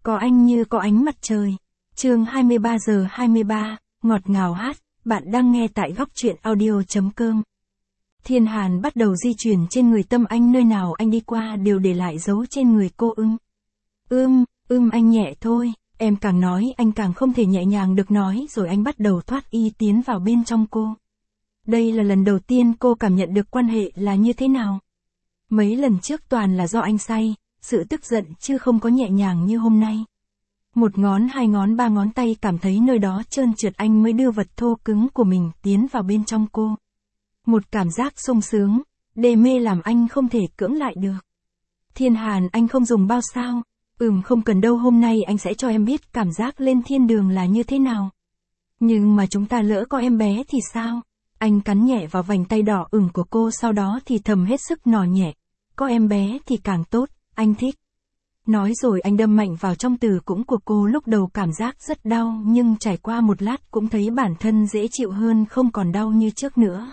Có anh như có ánh mặt trời. Chương 23 giờ 23, ngọt ngào hát, bạn đang nghe tại góc truyện audio.com. Thiên Hàn bắt đầu di chuyển trên người Tâm Anh, nơi nào anh đi qua đều để lại dấu trên người cô. Anh nhẹ thôi, em càng nói anh càng không thể nhẹ nhàng được, nói rồi anh bắt đầu thoát y tiến vào bên trong cô. Đây là lần đầu tiên cô cảm nhận được quan hệ là như thế nào. Mấy lần trước toàn là do anh say, sự tức giận chứ không có nhẹ nhàng như hôm nay. Một ngón, hai ngón, ba ngón tay cảm thấy nơi đó trơn trượt, anh mới đưa vật thô cứng của mình tiến vào bên trong cô. Một cảm giác sung sướng, đê mê làm anh không thể cưỡng lại được. Thiên Hàn, anh không dùng bao sao? Không cần đâu, hôm nay anh sẽ cho em biết cảm giác lên thiên đường là như thế nào. Nhưng mà chúng ta lỡ có em bé thì sao? Anh cắn nhẹ vào vành tay đỏ ửng của cô, sau đó thì thầm hết sức nỏ nhẹ. Có em bé thì càng tốt, anh thích. Nói rồi anh đâm mạnh vào trong tử cung của cô, lúc đầu cảm giác rất đau nhưng trải qua một lát cũng thấy bản thân dễ chịu hơn, không còn đau như trước nữa.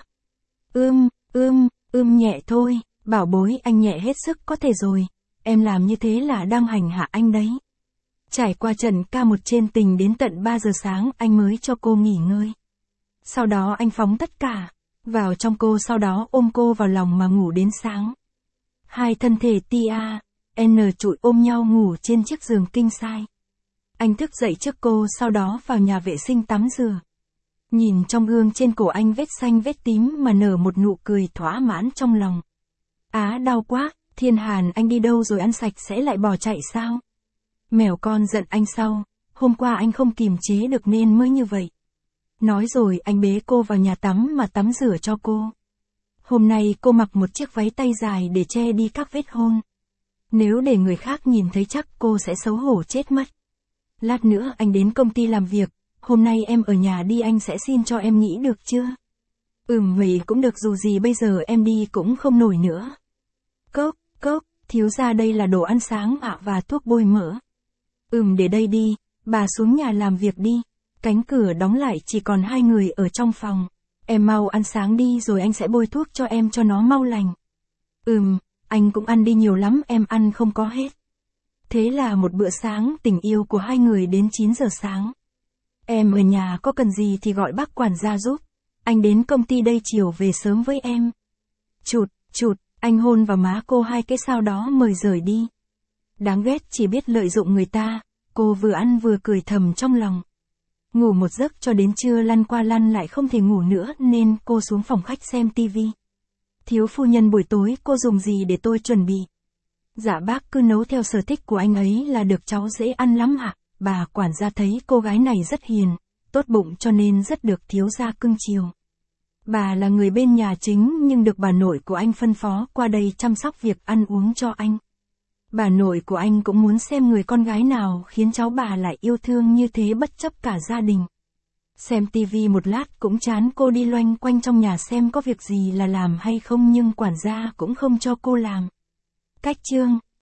Nhẹ thôi, bảo bối, anh nhẹ hết sức có thể rồi. Em làm như thế là đang hành hạ anh đấy. Trải qua trận ca một trên tình đến tận 3 giờ sáng anh mới cho cô nghỉ ngơi. Sau đó anh phóng tất cả vào trong cô, sau đó ôm cô vào lòng mà ngủ đến sáng. Hai thân thể N trụi ôm nhau ngủ trên chiếc giường king size. Anh thức dậy trước cô, sau đó vào nhà vệ sinh tắm rửa. Nhìn trong gương trên cổ anh vết xanh vết tím mà nở một nụ cười thỏa mãn trong lòng. Đau quá, Thiên Hàn, anh đi đâu rồi, ăn sạch sẽ lại bỏ chạy sao? Mèo con giận anh sau, hôm qua anh không kìm chế được nên mới như vậy. Nói rồi anh bế cô vào nhà tắm mà tắm rửa cho cô. Hôm nay cô mặc một chiếc váy tay dài để che đi các vết hôn. Nếu để người khác nhìn thấy chắc cô sẽ xấu hổ chết mất. Lát nữa anh đến công ty làm việc, hôm nay em ở nhà đi, anh sẽ xin cho em nghỉ được chưa? Vậy cũng được, dù gì bây giờ em đi cũng không nổi nữa. Cốc, thiếu gia đây là đồ ăn sáng và thuốc bôi mỡ. Để đây đi, bà xuống nhà làm việc đi. Cánh cửa đóng lại, chỉ còn hai người ở trong phòng. Em mau ăn sáng đi rồi anh sẽ bôi thuốc cho em cho nó mau lành. Anh cũng ăn đi, nhiều lắm em ăn không có hết. Thế là một bữa sáng tình yêu của hai người đến 9 giờ sáng. Em ở nhà, có cần gì thì gọi bác quản gia giúp. Anh đến công ty đây, chiều về sớm với em. Chụt, anh hôn vào má cô hai cái, sau đó mời rời đi. Đáng ghét, chỉ biết lợi dụng người ta. Cô vừa ăn vừa cười thầm trong lòng. Ngủ một giấc cho đến trưa, lăn qua lăn lại không thể ngủ nữa nên cô xuống phòng khách xem tivi. Thiếu phu nhân, buổi tối cô dùng gì để tôi chuẩn bị? Dạ bác cứ nấu theo sở thích của anh ấy là được, cháu dễ ăn lắm ạ. Bà quản gia thấy cô gái này rất hiền, tốt bụng cho nên rất được thiếu gia cưng chiều. Bà là người bên nhà chính nhưng được bà nội của anh phân phó qua đây chăm sóc việc ăn uống cho anh. Bà nội của anh cũng muốn xem người con gái nào khiến cháu bà lại yêu thương như thế bất chấp cả gia đình. Xem tivi một lát cũng chán, cô đi loanh quanh trong nhà xem có việc gì là làm hay không, nhưng quản gia cũng không cho cô làm. Cách chương